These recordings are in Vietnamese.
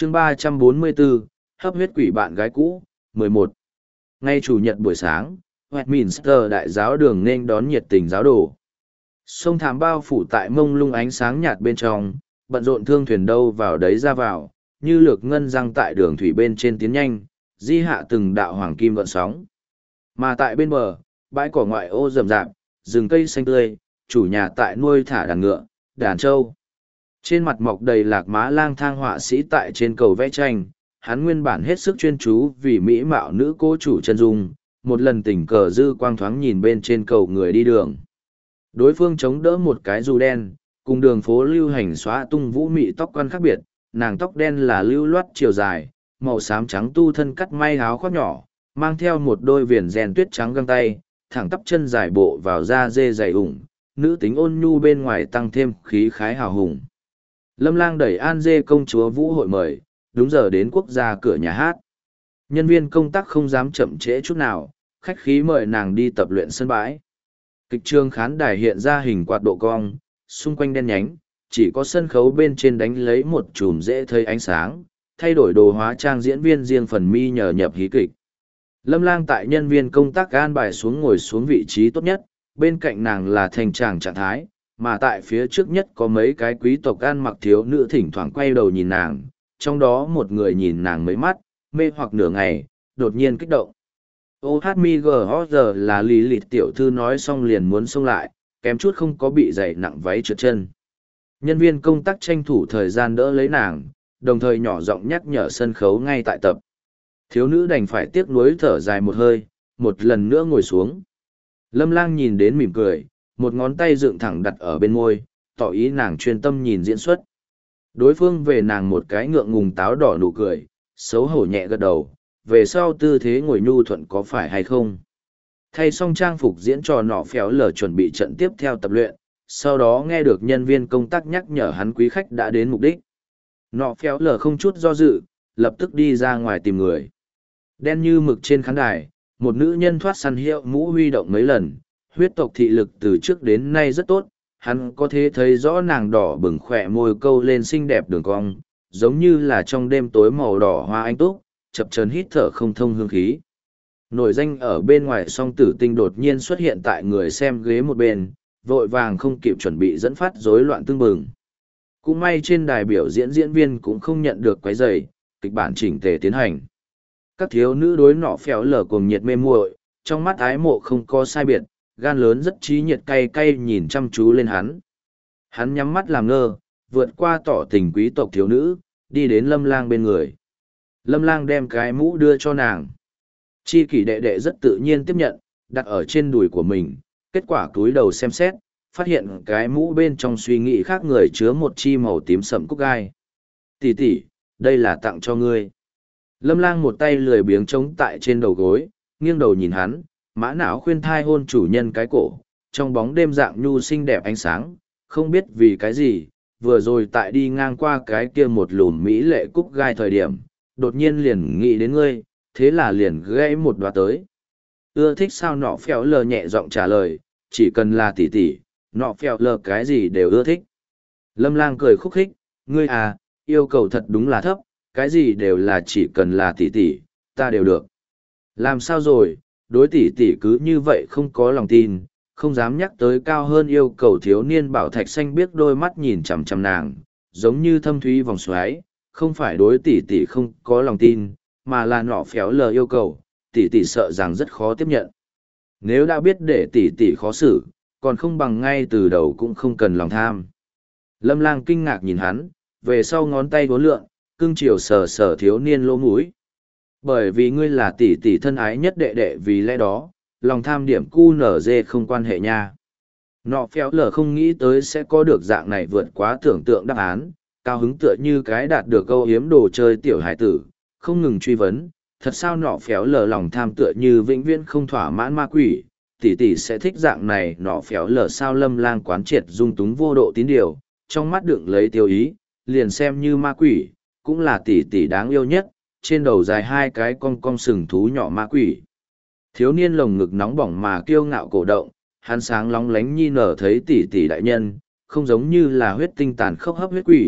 chương 344, hấp huyết quỷ bạn gái cũ, 11. Ngay chủ nhật buổi sáng, Westminster đại giáo đường nên đón nhiệt tình giáo đồ. Sông thảm bao phủ tại mông lung ánh sáng nhạt bên trong, bận rộn thương thuyền đâu vào đấy ra vào, như lược ngân răng tại đường thủy bên trên tiến nhanh, di hạ từng đạo hoàng kim gợn sóng. Mà tại bên bờ, bãi cỏ ngoại ô rậm rạp, rừng cây xanh tươi, chủ nhà tại nuôi thả đàn ngựa, đàn trâu. Trên mặt mọc đầy lạc má lang thang họa sĩ tại trên cầu vẽ tranh, hắn nguyên bản hết sức chuyên chú vì mỹ mạo nữ cô chủ chân dung, một lần tình cờ dư quang thoáng nhìn bên trên cầu người đi đường. Đối phương chống đỡ một cái dù đen, cùng đường phố lưu hành xóa tung vũ mị tóc quan khác biệt, nàng tóc đen là lưu loát chiều dài, màu xám trắng tu thân cắt may áo khoác nhỏ, mang theo một đôi viền rèn tuyết trắng găng tay, thẳng tắp chân dài bộ vào da dê dày ủng, nữ tính ôn nhu bên ngoài tăng thêm khí khái hào hùng. Lâm Lang đẩy An Dê công chúa vũ hội mời, đúng giờ đến quốc gia cửa nhà hát. Nhân viên công tác không dám chậm trễ chút nào, khách khí mời nàng đi tập luyện sân bãi. Kịch trường khán đài hiện ra hình quạt độ cong, xung quanh đen nhánh, chỉ có sân khấu bên trên đánh lấy một chùm dễ thấy ánh sáng, thay đổi đồ hóa trang diễn viên riêng phần mi nhờ nhập hí kịch. Lâm Lang tại nhân viên công tác an bài xuống ngồi xuống vị trí tốt nhất, bên cạnh nàng là thành tràng trạng thái, mà tại phía trước nhất có mấy cái quý tộc ăn mặc thiếu nữ thỉnh thoảng quay đầu nhìn nàng, trong đó một người nhìn nàng mấy mắt, mê hoặc nửa ngày, đột nhiên kích động. OHMIGOG là lý lịt tiểu thư nói xong liền muốn xông lại, kém chút không có bị giày nặng váy trượt chân. Nhân viên công tác tranh thủ thời gian đỡ lấy nàng, đồng thời nhỏ giọng nhắc nhở sân khấu ngay tại tập. Thiếu nữ đành phải tiếc nuối thở dài một hơi, một lần nữa ngồi xuống. Lâm Lang nhìn đến mỉm cười, một ngón tay dựng thẳng đặt ở bên môi, tỏ ý nàng chuyên tâm nhìn diễn xuất. Đối phương về nàng một cái ngượng ngùng táo đỏ nụ cười, xấu hổ nhẹ gật đầu, về sau tư thế ngồi nhu thuận có phải hay không. Thay xong trang phục diễn trò nọ phéo lờ chuẩn bị trận tiếp theo tập luyện, sau đó nghe được nhân viên công tác nhắc nhở hắn quý khách đã đến mục đích. Nọ phéo lờ không chút do dự, lập tức đi ra ngoài tìm người. Đen như mực trên khán đài, một nữ nhân thoát săn hiệu mũ huy động mấy lần, huyết tộc thị lực từ trước đến nay rất tốt, hắn có thể thấy rõ nàng đỏ bừng khỏe môi câu lên xinh đẹp đường cong, giống như là trong đêm tối màu đỏ hoa anh túc, chập chờn hít thở không thông hương khí. Nổi danh ở bên ngoài song tử tinh đột nhiên xuất hiện tại người xem ghế một bên, vội vàng không kịp chuẩn bị dẫn phát rối loạn tương bừng. Cũng may trên đài biểu diễn diễn viên cũng không nhận được quấy rầy, kịch bản chỉnh tề tiến hành. Các thiếu nữ đối nọ phéo lở cuồng nhiệt mê muội, trong mắt ái mộ không có sai biệt, gan lớn rất trí nhiệt cay cay nhìn chăm chú lên hắn. Hắn nhắm mắt làm ngơ, vượt qua tỏ tình quý tộc thiếu nữ, đi đến Lâm Lang bên người. Lâm Lang đem cái mũ đưa cho nàng. Chi kỷ đệ đệ rất tự nhiên tiếp nhận, đặt ở trên đùi của mình, kết quả cúi đầu xem xét, phát hiện cái mũ bên trong suy nghĩ khác người chứa một chi màu tím sẫm cúc gai. Tỷ tỷ, đây là tặng cho ngươi. Lâm Lang một tay lười biếng chống tại trên đầu gối, nghiêng đầu nhìn hắn, mã não khuyên thai hôn chủ nhân cái cổ, trong bóng đêm dạng nhu xinh đẹp ánh sáng, không biết vì cái gì, vừa rồi tại đi ngang qua cái kia một lùm mỹ lệ cúc gai thời điểm, đột nhiên liền nghĩ đến ngươi, thế là liền gãy một đoá tới. Ưa thích sao nọ phèo lờ nhẹ giọng trả lời, chỉ cần là tỷ tỷ, nọ phèo lờ cái gì đều ưa thích. Lâm Lang cười khúc khích, ngươi à, yêu cầu thật đúng là thấp, cái gì đều là chỉ cần là tỷ tỷ, ta đều được. Làm sao rồi, đối tỷ tỷ cứ như vậy không có lòng tin, không dám nhắc tới cao hơn yêu cầu. Thiếu niên bảo thạch xanh biếc đôi mắt nhìn chằm chằm nàng, giống như thâm thúy vòng xoáy, không phải đối tỷ tỷ không có lòng tin, mà là nọ phéo lờ yêu cầu, tỷ tỷ sợ rằng rất khó tiếp nhận. Nếu đã biết để tỷ tỷ khó xử, còn không bằng ngay từ đầu cũng không cần lòng tham. Lâm Lang kinh ngạc nhìn hắn, về sau ngón tay vốn lượn, cưng chiều sờ sờ thiếu niên lỗ mũi. Bởi vì ngươi là tỷ tỷ thân ái nhất đệ đệ, vì lẽ đó, lòng tham điểm QNZ không quan hệ nha. Nọ phéo lờ không nghĩ tới sẽ có được dạng này vượt quá tưởng tượng đáp án, cao hứng tựa như cái đạt được câu hiếm đồ chơi tiểu hải tử, không ngừng truy vấn, thật sao nọ phéo lờ lòng tham tựa như vĩnh viễn không thỏa mãn ma quỷ, tỷ tỷ sẽ thích dạng này. Nọ phéo lờ sao Lâm Lang quán triệt dung túng vô độ tín điều, trong mắt đựng lấy tiêu ý, liền xem như ma quỷ, cũng là tỷ tỷ đáng yêu nhất, trên đầu dài hai cái cong cong sừng thú nhỏ ma quỷ. Thiếu niên lồng ngực nóng bỏng mà kiêu ngạo cổ động, hắn sáng lóng lánh nhi nở thấy tỷ tỷ đại nhân, không giống như là huyết tinh tàn khốc hấp huyết quỷ,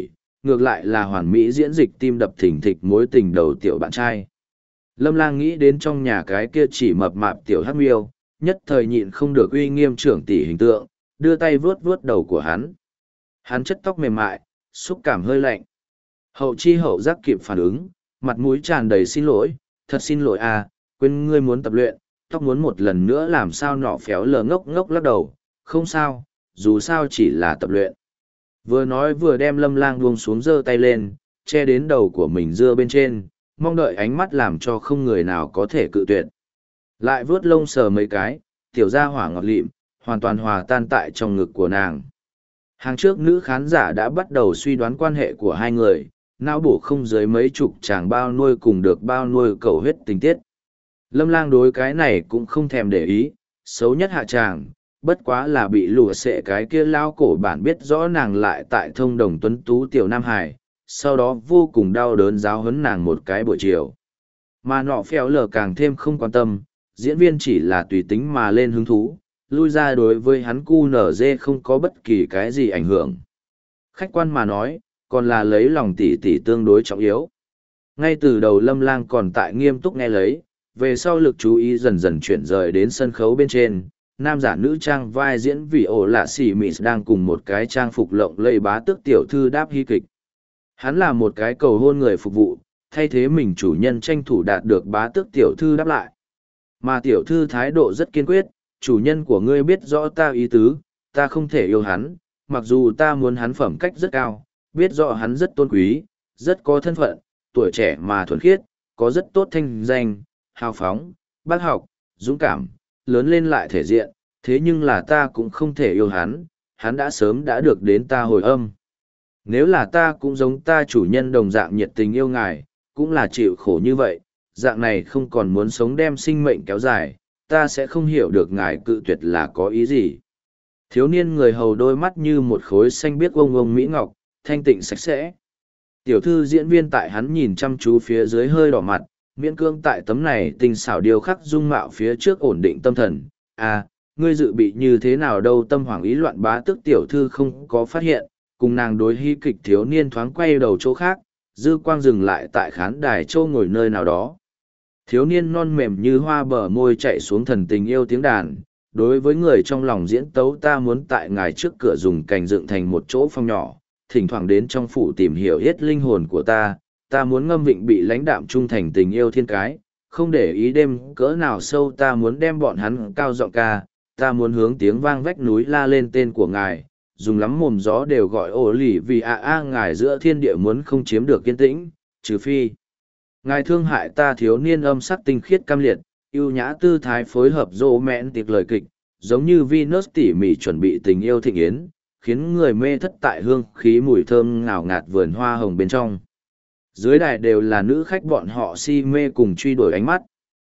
ngược lại là hoàn mỹ diễn dịch tim đập thình thịch mối tình đầu tiểu bạn trai. Lâm Lang nghĩ đến trong nhà cái kia chỉ mập mạp tiểu hắc miêu, nhất thời nhịn không được uy nghiêm trưởng tỷ hình tượng, đưa tay vuốt vuốt đầu của hắn. Hắn chất tóc mềm mại, xúc cảm hơi lạnh. Hậu chi hậu giác kịp phản ứng, mặt mũi tràn đầy xin lỗi, thật xin lỗi à, quên ngươi muốn tập luyện, tóc muốn một lần nữa làm sao nọ phéo lờ ngốc ngốc lắc đầu, không sao, dù sao chỉ là tập luyện. Vừa nói vừa đem Lâm Lang buông xuống giơ tay lên, che đến đầu của mình dưa bên trên, mong đợi ánh mắt làm cho không người nào có thể cự tuyệt. Lại vướt lông sờ mấy cái, tiểu gia hỏa ngọt lịm, hoàn toàn hòa tan tại trong ngực của nàng. Hàng trước nữ khán giả đã bắt đầu suy đoán quan hệ của hai người, não bổ không dưới mấy chục chàng bao nuôi cùng được bao nuôi cầu huyết tình tiết. Lâm Lang đối cái này cũng không thèm để ý, xấu nhất hạ chàng, bất quá là bị lùa xệ cái kia lao cổ bản biết rõ nàng lại tại thông đồng tuấn tú tiểu Nam Hải, sau đó vô cùng đau đớn giáo huấn nàng một cái buổi chiều. Mà nọ phèo lờ càng thêm không quan tâm, diễn viên chỉ là tùy tính mà lên hứng thú, lui ra đối với hắn cu nở dê không có bất kỳ cái gì ảnh hưởng. Khách quan mà nói, còn là lấy lòng tỷ tỷ tương đối trọng yếu. Ngay từ đầu Lâm Lang còn tại nghiêm túc nghe lấy, về sau lực chú ý dần dần chuyển rời đến sân khấu bên trên. Nam giả nữ trang vai diễn vì ổ lạ xỉ mị đang cùng một cái trang phục lộng lẫy bá tước tiểu thư đáp hy kịch. Hắn là một cái cầu hôn người phục vụ, thay thế mình chủ nhân tranh thủ đạt được bá tước tiểu thư đáp lại. Mà tiểu thư thái độ rất kiên quyết, chủ nhân của ngươi biết rõ ta ý tứ, ta không thể yêu hắn, mặc dù ta muốn hắn phẩm cách rất cao, biết rõ hắn rất tôn quý, rất có thân phận, tuổi trẻ mà thuần khiết, có rất tốt thanh danh, hào phóng, bác học, dũng cảm, lớn lên lại thể diện, thế nhưng là ta cũng không thể yêu hắn, hắn đã sớm đã được đến ta hồi âm. Nếu là ta cũng giống ta chủ nhân đồng dạng nhiệt tình yêu ngài, cũng là chịu khổ như vậy, dạng này không còn muốn sống đem sinh mệnh kéo dài, ta sẽ không hiểu được ngài cự tuyệt là có ý gì. Thiếu niên người hầu đôi mắt như một khối xanh biếc ông ông mỹ ngọc, thanh tịnh sạch sẽ. Tiểu thư diễn viên tại hắn nhìn chăm chú phía dưới hơi đỏ mặt, miễn cương tại tấm này tình xảo điều khắc dung mạo phía trước ổn định tâm thần. À, ngươi dự bị như thế nào đâu, tâm hoảng ý loạn bá tức tiểu thư không có phát hiện, cùng nàng đối hy kịch thiếu niên thoáng quay đầu chỗ khác, dư quang dừng lại tại khán đài châu ngồi nơi nào đó. Thiếu niên non mềm như hoa bờ môi chạy xuống thần tình yêu tiếng đàn, đối với người trong lòng diễn tấu ta muốn tại ngài trước cửa dùng cành dựng thành một chỗ phòng nhỏ, thỉnh thoảng đến trong phủ tìm hiểu hết linh hồn của ta muốn ngâm vịnh bị lãnh đạm trung thành tình yêu thiên cái, không để ý đêm cỡ nào sâu ta muốn đem bọn hắn cao giọng ca, ta muốn hướng tiếng vang vách núi la lên tên của ngài, dùng lắm mồm gió đều gọi ổ lì vì ngài giữa thiên địa muốn không chiếm được kiên tĩnh, trừ phi. Ngài thương hại ta thiếu niên âm sắc tinh khiết cam liệt, yêu nhã tư thái phối hợp rô mẹn tiệc lời kịch, giống như Venus tỉ mỉ chuẩn bị tình yêu thịnh yến, khiến người mê thất tại hương khí mùi thơm ngào ngạt vườn hoa hồng bên trong. Dưới đài đều là nữ khách bọn họ si mê cùng truy đuổi ánh mắt.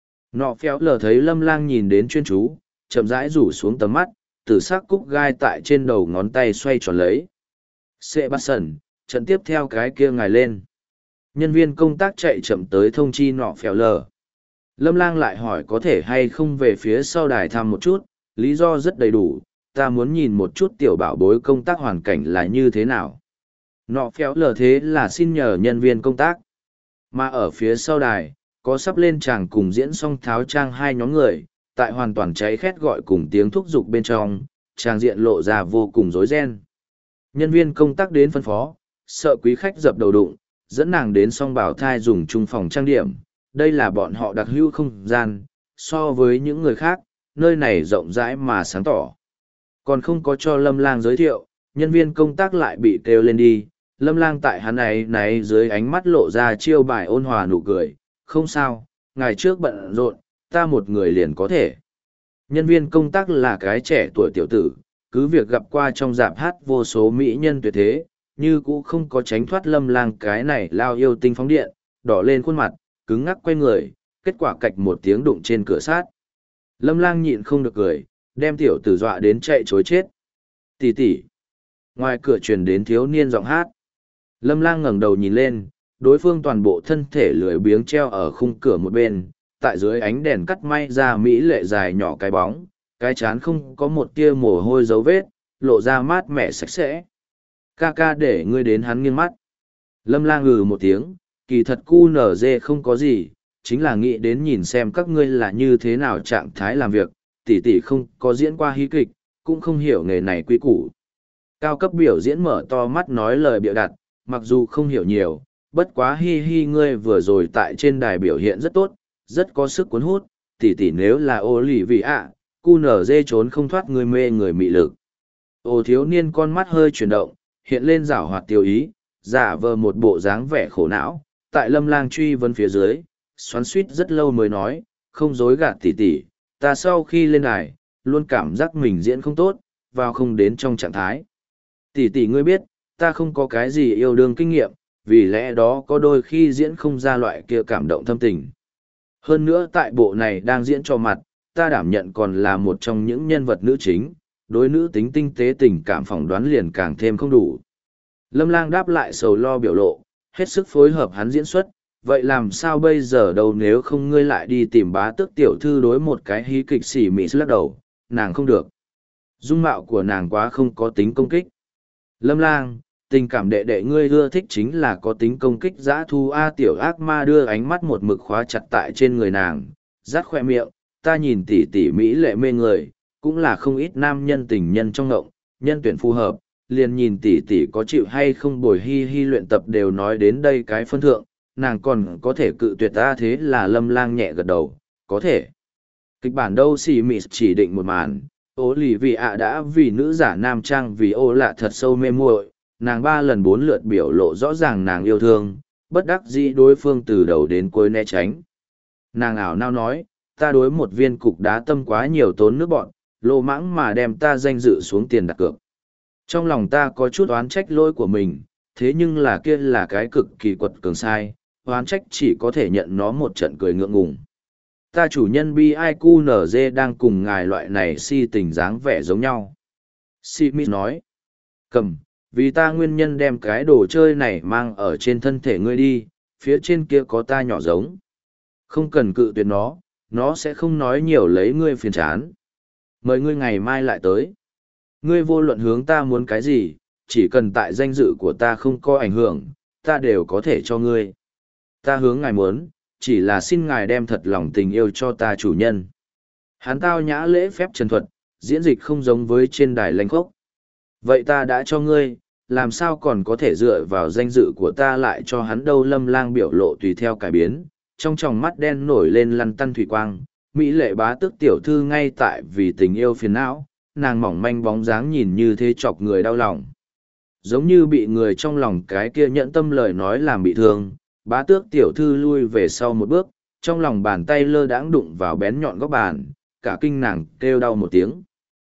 Nọ phéo lờ thấy Lâm Lang nhìn đến chuyên chú, chậm rãi rủ xuống tầm mắt, tử sắc cúc gai tại trên đầu ngón tay xoay tròn lấy. Sệ bắt sần, trận tiếp theo cái kia ngài lên. Nhân viên công tác chạy chậm tới thông chi nọ phèo lờ. Lâm Lang lại hỏi có thể hay không về phía sau đài thăm một chút, lý do rất đầy đủ, ta muốn nhìn một chút tiểu bảo bối công tác hoàn cảnh là như thế nào. Nọ phèo lờ thế là xin nhờ nhân viên công tác. Mà ở phía sau đài, có sắp lên tràng cùng diễn song tháo trang hai nhóm người, tại hoàn toàn cháy khét gọi cùng tiếng thúc giục bên trong, tràng diện lộ ra vô cùng rối ren. Nhân viên công tác đến phân phó, sợ quý khách dập đầu đụng, dẫn nàng đến song bảo thai dùng chung phòng trang điểm. Đây là bọn họ đặc hữu không gian, so với những người khác, nơi này rộng rãi mà sáng tỏ. Còn không có cho Lâm Lang giới thiệu, nhân viên công tác lại bị kêu lên đi. Lâm Lang tại hắn này dưới ánh mắt lộ ra chiêu bài ôn hòa nụ cười, không sao, ngày trước bận rộn, ta một người liền có thể. Nhân viên công tác là cái trẻ tuổi tiểu tử, cứ việc gặp qua trong dạp hát vô số mỹ nhân tuyệt thế, như cũng không có tránh thoát Lâm Lang cái này lao yêu tinh phóng điện, đỏ lên khuôn mặt, cứng ngắc quay người, kết quả cạch một tiếng đụng trên cửa sát. Lâm Lang nhịn không được cười, đem tiểu tử dọa đến chạy chối chết. Tỷ tỷ. Ngoài cửa truyền đến thiếu niên giọng hát. Lâm Lang ngẩng đầu nhìn lên, đối phương toàn bộ thân thể lười biếng treo ở khung cửa một bên, tại dưới ánh đèn cắt may ra mỹ lệ dài nhỏ cái bóng, cái chán không có một tia mồ hôi dấu vết, lộ ra mát mẻ sạch sẽ. Ca ca để ngươi đến hắn nghiêng mắt. Lâm Lang ngừ một tiếng, kỳ thật QNZ không có gì, chính là nghĩ đến nhìn xem các ngươi là như thế nào trạng thái làm việc, tỷ tỷ không có diễn qua hí kịch, cũng không hiểu nghề này quy củ. Cao cấp biểu diễn mở to mắt nói lời bịa đặt, mặc dù không hiểu nhiều, bất quá hi hi ngươi vừa rồi tại trên đài biểu hiện rất tốt, rất có sức cuốn hút, tỷ tỷ nếu là ô lì vị ạ, QNZ trốn không thoát người mê người mị lực. Ô thiếu niên con mắt hơi chuyển động, hiện lên giảo hoạt tiêu ý, giả vờ một bộ dáng vẻ khổ não, tại Lâm Lang truy vấn phía dưới, xoắn suýt rất lâu mới nói, không dối gạt tỷ tỷ, ta sau khi lên đài, luôn cảm giác mình diễn không tốt, vào không đến trong trạng thái. Tỷ tỷ ngươi biết, ta không có cái gì yêu đương kinh nghiệm, vì lẽ đó có đôi khi diễn không ra loại kia cảm động thâm tình. Hơn nữa tại bộ này đang diễn cho mặt, ta đảm nhận còn là một trong những nhân vật nữ chính, đối nữ tính tinh tế tình cảm phỏng đoán liền càng thêm không đủ. Lâm Lang đáp lại sầu lo biểu lộ, hết sức phối hợp hắn diễn xuất, vậy làm sao bây giờ đâu nếu không ngươi lại đi tìm bá tước tiểu thư đối một cái hí kịch xỉ mị lắc đầu, nàng không được. Dung mạo của nàng quá không có tính công kích. Lâm Lang, tình cảm đệ đệ ngươi ưa thích chính là có tính công kích dã thu a tiểu ác ma đưa ánh mắt một mực khóa chặt tại trên người nàng, rát khoe miệng, ta nhìn tỉ tỉ mỹ lệ mê người, cũng là không ít nam nhân tình nhân trong ngộng, nhân tuyển phù hợp, liền nhìn tỉ tỉ có chịu hay không bồi hi hi luyện tập đều nói đến đây cái phân thượng, nàng còn có thể cự tuyệt ta thế là Lâm Lang nhẹ gật đầu, có thể. Kịch bản đâu xì mị chỉ định một màn, ô lì vì ạ đã vì nữ giả nam trang vì ô lạ thật sâu mê muội, nàng 3 lần 4 lượt biểu lộ rõ ràng nàng yêu thương, bất đắc dĩ đối phương từ đầu đến cuối né tránh. Nàng ảo nao nói, ta đối một viên cục đá tâm quá nhiều tốn nước bọn, lô mãng mà đem ta danh dự xuống tiền đặt cược. Trong lòng ta có chút oán trách lỗi của mình, thế nhưng là kia là cái cực kỳ quật cường sai, oán trách chỉ có thể nhận nó một trận cười ngượng ngùng. Ta chủ nhân BIQNZ đang cùng ngài loại này si tình dáng vẻ giống nhau. Smith nói, cầm, vì ta nguyên nhân đem cái đồ chơi này mang ở trên thân thể ngươi đi, phía trên kia có ta nhỏ giống. Không cần cự tuyệt nó sẽ không nói nhiều lấy ngươi phiền chán. Mời ngươi ngày mai lại tới. Ngươi vô luận hướng ta muốn cái gì, chỉ cần tại danh dự của ta không có ảnh hưởng, ta đều có thể cho ngươi. Ta hướng ngài muốn, chỉ là xin ngài đem thật lòng tình yêu cho ta chủ nhân. Hắn tao nhã lễ phép trần thuật, diễn dịch không giống với trên đài lanh khốc. Vậy ta đã cho ngươi, làm sao còn có thể dựa vào danh dự của ta lại cho hắn đâu. Lâm Lang biểu lộ tùy theo cải biến, trong tròng mắt đen nổi lên lăn tăn thủy quang, mỹ lệ bá tước tiểu thư ngay tại vì tình yêu phiền não, nàng mỏng manh bóng dáng nhìn như thế chọc người đau lòng. Giống như bị người trong lòng cái kia nhẫn tâm lời nói làm bị thương, bá tước tiểu thư lui về sau một bước, trong lòng bàn tay lơ đãng đụng vào bén nhọn góc bàn, cả kinh nàng kêu đau một tiếng.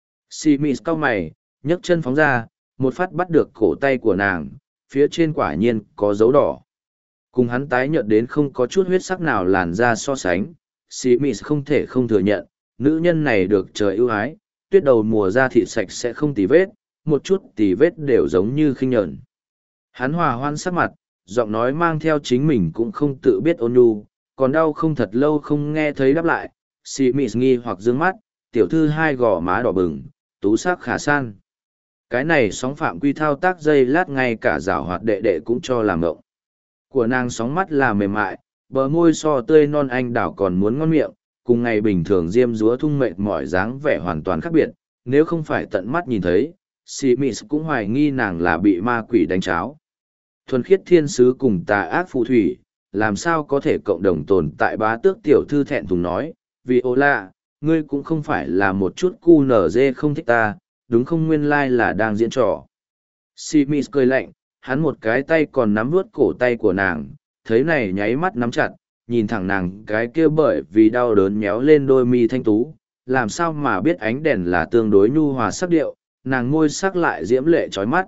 Smith cau mày, nhấc chân phóng ra, một phát bắt được cổ tay của nàng, phía trên quả nhiên có dấu đỏ. Cùng hắn tái nhợt đến không có chút huyết sắc nào làn ra so sánh, Smith không thể không thừa nhận, nữ nhân này được trời ưu ái, tuyết đầu mùa da thịt sạch sẽ không tì vết, một chút tì vết đều giống như khinh nhờn. Hắn hòa hoan sắc mặt, giọng nói mang theo chính mình cũng không tự biết ôn nhu, còn đau không thật lâu không nghe thấy đáp lại. Smith nghi hoặc dương mắt, tiểu thư hai gò má đỏ bừng, tú sắc khả san. Cái này sóng phạm quy thao tác dây lát ngay cả giảo hoạt đệ đệ cũng cho làm ngộng. Của nàng sóng mắt là mềm mại, bờ môi so tươi non anh đảo còn muốn ngon miệng, cùng ngày bình thường diêm dúa thung mệt mỏi dáng vẻ hoàn toàn khác biệt, nếu không phải tận mắt nhìn thấy, Smith cũng hoài nghi nàng là bị ma quỷ đánh cháo. Thuần khiết thiên sứ cùng tà ác phù thủy, làm sao có thể cộng đồng tồn tại. Bá tước tiểu thư thẹn thùng nói, vì ô lạ, ngươi cũng không phải là một chút cu nở dê không thích ta, đúng không, nguyên lai là đang diễn trò. Smith cười lạnh, hắn một cái tay còn nắm vuốt cổ tay của nàng, thấy này nháy mắt nắm chặt, nhìn thẳng nàng cái kia bởi vì đau đớn méo lên đôi mi thanh tú, làm sao mà biết ánh đèn là tương đối nhu hòa sắc điệu, nàng môi sắc lại diễm lệ trói mắt,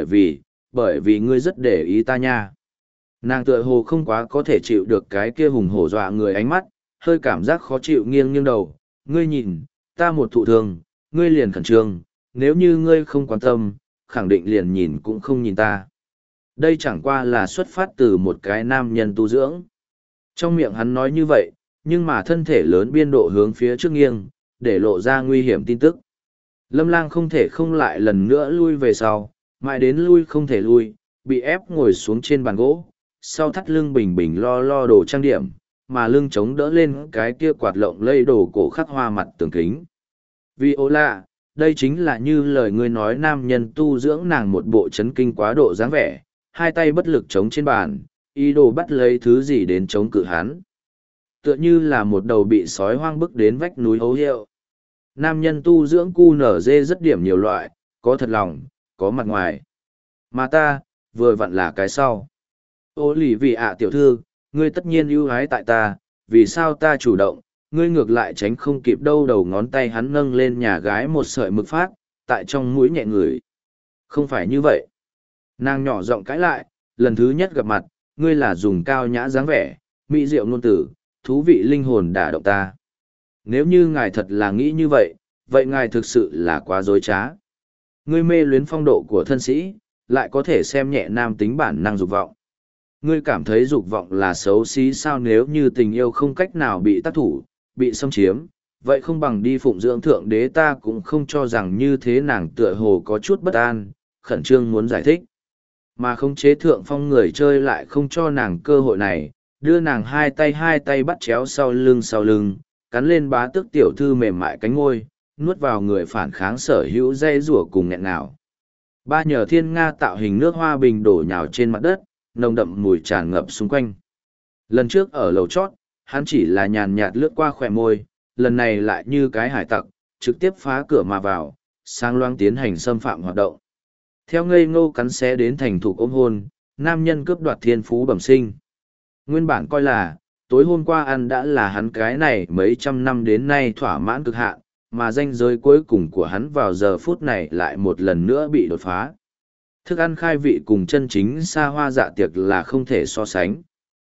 bởi vì ngươi rất để ý ta nha. Nàng tựa hồ không quá có thể chịu được cái kia hùng hổ dọa người ánh mắt, hơi cảm giác khó chịu nghiêng nghiêng đầu, ngươi nhìn, ta một thụ thương, ngươi liền khẩn trương, nếu như ngươi không quan tâm, khẳng định liền nhìn cũng không nhìn ta. Đây chẳng qua là xuất phát từ một cái nam nhân tu dưỡng. Trong miệng hắn nói như vậy, nhưng mà thân thể lớn biên độ hướng phía trước nghiêng, để lộ ra nguy hiểm tin tức. Lâm Lang không thể không lại lần nữa lui về sau, mãi đến lui không thể lui, bị ép ngồi xuống trên bàn gỗ, sau thắt lưng bình bình lo lo đồ trang điểm, mà lưng chống đỡ lên cái kia quạt lộng lây đồ cổ khắc hoa mặt tường kính. Viola, đây chính là như lời ngươi nói nam nhân tu dưỡng nàng một bộ chấn kinh quá độ dáng vẻ, hai tay bất lực chống trên bàn, ý đồ bắt lấy thứ gì đến chống cự hắn. Tựa như là một đầu bị sói hoang bức đến vách núi hấu hiệu. Nam nhân tu dưỡng cu nở dê rất điểm nhiều loại, có thật lòng, có mặt ngoài. Mà ta, vừa vặn là cái sau. Ô lì vì ạ tiểu thư, ngươi tất nhiên ưu ái tại ta, vì sao ta chủ động, ngươi ngược lại tránh không kịp đâu. Đầu ngón tay hắn nâng lên nhà gái một sợi mực phát, tại trong mũi nhẹ ngửi. Không phải như vậy. Nàng nhỏ giọng cãi lại, lần thứ nhất gặp mặt, ngươi là dùng cao nhã dáng vẻ, mỹ diệu ngôn tử, thú vị linh hồn đả động ta. Nếu như ngài thật là nghĩ như vậy, vậy ngài thực sự là quá dối trá. Ngươi mê luyến phong độ của thân sĩ, lại có thể xem nhẹ nam tính bản năng dục vọng. Ngươi cảm thấy dục vọng là xấu xí sao? Nếu như tình yêu không cách nào bị tác thủ, bị xâm chiếm, vậy không bằng đi phụng dưỡng thượng đế. Ta cũng không cho rằng như thế. Nàng tựa hồ có chút bất an, khẩn trương muốn giải thích. Mà khống chế thượng phong người chơi lại không cho nàng cơ hội này, đưa nàng hai tay bắt chéo sau lưng, cắn lên bá tước tiểu thư mềm mại cánh ngôi, nuốt vào người phản kháng sở hữu dây rủa cùng nghẹn ngào. Ba nhờ thiên nga tạo hình nước hoa bình đổ nhào trên mặt đất, nồng đậm mùi tràn ngập xung quanh. Lần trước ở lầu chót, hắn chỉ là nhàn nhạt lướt qua khỏe môi, lần này lại như cái hải tặc, trực tiếp phá cửa mà vào, sang loang tiến hành xâm phạm hoạt động. Theo ngây ngô cắn xé đến thành thục ôm hôn, nam nhân cướp đoạt thiên phú bẩm sinh. Nguyên bản coi là, tối hôm qua ăn đã là hắn cái này mấy trăm năm đến nay thỏa mãn cực hạn, mà ranh giới cuối cùng của hắn vào giờ phút này lại một lần nữa bị đột phá. Thức ăn khai vị cùng chân chính xa hoa dạ tiệc là không thể so sánh.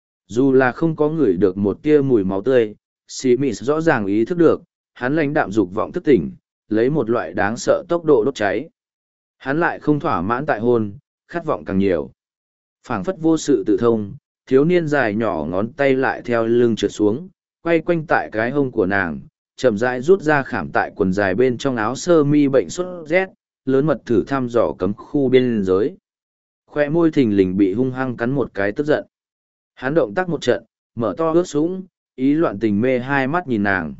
Dù là không có ngửi được một tia mùi máu tươi, Smith rõ ràng ý thức được, hắn lãnh đạm dục vọng thức tỉnh, lấy một loại đáng sợ tốc độ đốt cháy. Hắn lại không thỏa mãn tại hôn, khát vọng càng nhiều. Phảng phất vô sự tự thông, thiếu niên dài nhỏ ngón tay lại theo lưng trượt xuống, quay quanh tại cái hông của nàng, chậm rãi rút ra khảm tại quần dài bên trong áo sơ mi bệnh sốt rét, lớn mật thử thăm dò cấm khu biên giới. Khoe môi thình lình bị hung hăng cắn một cái tức giận. Hắn động tác một trận, mở to ướt sũng, ý loạn tình mê hai mắt nhìn nàng.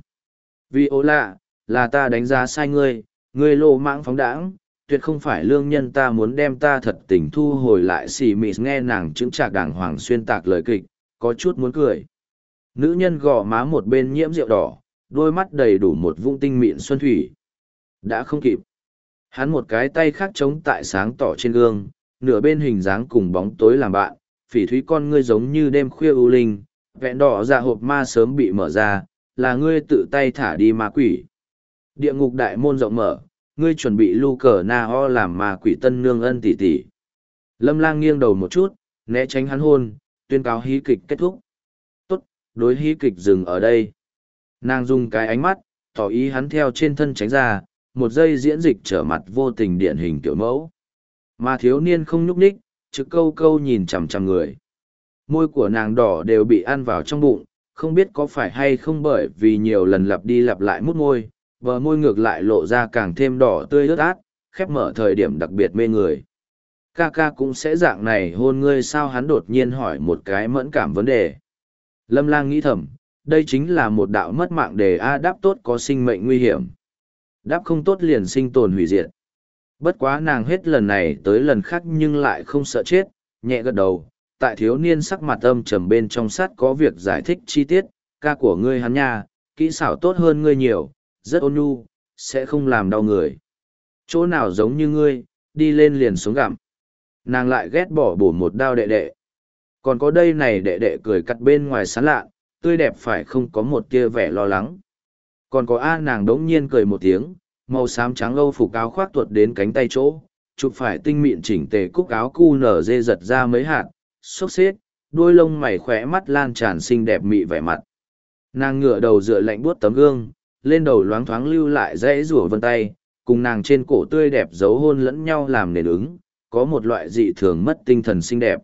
Viola, là ta đánh giá sai ngươi, ngươi lô mãng phóng đãng, tuyệt không phải lương nhân. Ta muốn đem ta thật tình thu hồi lại. Xì mị nghe nàng chững chạc đàng hoàng xuyên tạc lời kịch, có chút muốn cười. Nữ nhân gò má một bên nhiễm rượu đỏ, đôi mắt đầy đủ một vũng tinh mịn xuân thủy. Đã không kịp. Hắn một cái tay khác chống tại sáng tỏ trên gương, nửa bên hình dáng cùng bóng tối làm bạn, phỉ thúy con ngươi giống như đêm khuya u linh, vẹn đỏ dạ hộp ma sớm bị mở ra, là ngươi tự tay thả đi ma quỷ. Địa ngục đại môn rộng mở, ngươi chuẩn bị lu cờ na ho làm ma quỷ tân nương ân tỷ tỷ. Lâm Lang nghiêng đầu một chút, né tránh hắn hôn, tuyên cáo hí kịch kết thúc. Tốt, đối hí kịch dừng ở đây. Nàng dùng cái ánh mắt, tỏ ý hắn theo trên thân tránh ra, một giây diễn dịch trở mặt vô tình điển hình tiểu mẫu. Mà thiếu niên không nhúc nhích, trực câu câu nhìn chằm chằm người. Môi của nàng đỏ đều bị ăn vào trong bụng, không biết có phải hay không bởi vì nhiều lần lặp đi lặp lại mút môi, bờ môi ngược lại lộ ra càng thêm đỏ tươi ướt át, khép mở thời điểm đặc biệt mê người. Ca ca cũng sẽ dạng này hôn ngươi sao? Hắn đột nhiên hỏi một cái mẫn cảm vấn đề. Lâm Lang nghĩ thầm, đây chính là một đạo mất mạng đề A. Đáp tốt có sinh mệnh nguy hiểm. Đáp không tốt liền sinh tồn hủy diệt. Bất quá nàng hết lần này tới lần khác nhưng lại không sợ chết, nhẹ gật đầu. Tại thiếu niên sắc mặt âm trầm bên trong sát có việc giải thích chi tiết, ca của ngươi hắn nha, kỹ xảo tốt hơn ngươi nhiều, rất ôn nhu, sẽ không làm đau người. Chỗ nào giống như ngươi, đi lên liền xuống gặm. Nàng lại ghét bỏ bổ một đao đệ đệ. Còn có đây này đệ đệ cười cắt bên ngoài sán lạ, tươi đẹp phải không có một tia vẻ lo lắng. Còn có nàng đống nhiên cười một tiếng, màu xám trắng âu phục áo khoác tuột đến cánh tay chỗ, chụp phải tinh mịn chỉnh tề cúc áo cu nở dê giật ra mấy hạt, xốc xếp, đuôi lông mày khỏe mắt lan tràn xinh đẹp mị vẻ mặt. Nàng ngửa đầu dựa lạnh buốt tấm gương, lên đầu loáng thoáng lưu lại dãy rủa vân tay, cùng nàng trên cổ tươi đẹp dấu hôn lẫn nhau làm nền ứng, có một loại dị thường mất tinh thần xinh đẹp.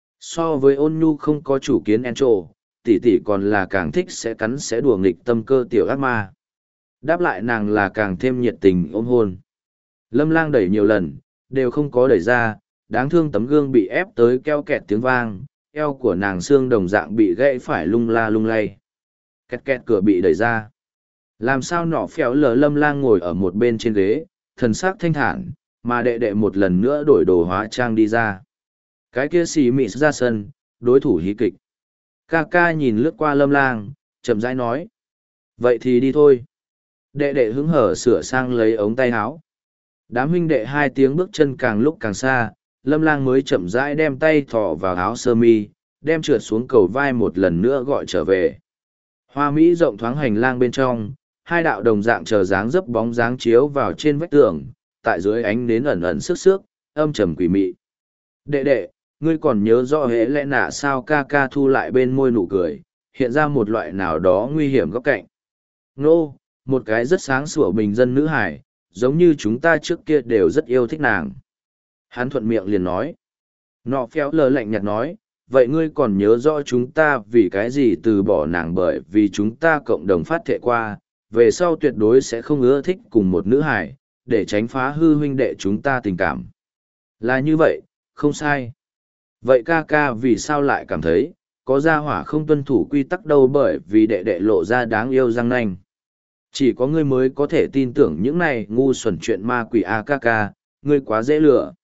So với ôn nhu không có chủ kiến Encho, tỷ tỷ còn là càng thích sẽ cắn sẽ đùa nghịch tâm cơ tiểu ác ma. Đáp lại nàng là càng thêm nhiệt tình ôm hôn. Lâm Lang đẩy nhiều lần, đều không có đẩy ra, đáng thương tấm gương bị ép tới keo kẹt tiếng vang, eo của nàng xương đồng dạng bị gãy phải lung la lung lay. Két két cửa bị đẩy ra. Làm sao nọ phéo lờ Lâm Lang ngồi ở một bên trên ghế, thần sắc thanh thản, mà đệ đệ một lần nữa đổi đồ hóa trang đi ra. Cái kia xì mị ra sân, đối thủ hí kịch. Ca ca nhìn lướt qua Lâm Lang, chậm rãi nói. Vậy thì đi thôi. Đệ đệ hứng hở sửa sang lấy ống tay áo. Đám huynh đệ hai tiếng bước chân càng lúc càng xa, Lâm Lang mới chậm rãi đem tay thọ vào áo sơ mi, đem trượt xuống cầu vai một lần nữa gọi trở về. Hoa Mỹ rộng thoáng hành lang bên trong, hai đạo đồng dạng chờ dáng dấp bóng dáng chiếu vào trên vách tường, tại dưới ánh nến ẩn ẩn sức sước, âm trầm quỷ mị. Đệ đệ, ngươi còn nhớ rõ hễ lẽ nạ sao? Ca ca thu lại bên môi nụ cười, hiện ra một loại nào đó nguy hiểm góc cạnh. Nô, một cái rất sáng sủa bình dân nữ hải, giống như chúng ta trước kia đều rất yêu thích nàng. Hắn thuận miệng liền nói. Nọ phéo lờ lạnh nhạt nói, vậy ngươi còn nhớ rõ chúng ta vì cái gì từ bỏ nàng? Bởi vì chúng ta cộng đồng phát thệ qua, về sau tuyệt đối sẽ không ưa thích cùng một nữ hải, để tránh phá hư huynh đệ chúng ta tình cảm. Là như vậy, không sai. Vậy ca ca vì sao lại cảm thấy, có gia hỏa không tuân thủ quy tắc đâu? Bởi vì đệ đệ lộ ra đáng yêu răng nanh. Chỉ có ngươi mới có thể tin tưởng những này ngu xuẩn chuyện ma quỷ. A ca ca, ngươi quá dễ lừa.